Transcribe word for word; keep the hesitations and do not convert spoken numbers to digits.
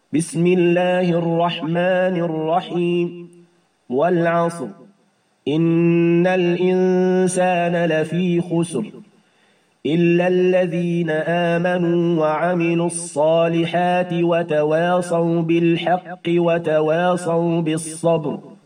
بسم الله الرحمن الرحيم والعصر إن الإنسان لفي خسر إلا الذين آمنوا وعملوا الصالحات وتواصوا بالحق وتواصوا بالصبر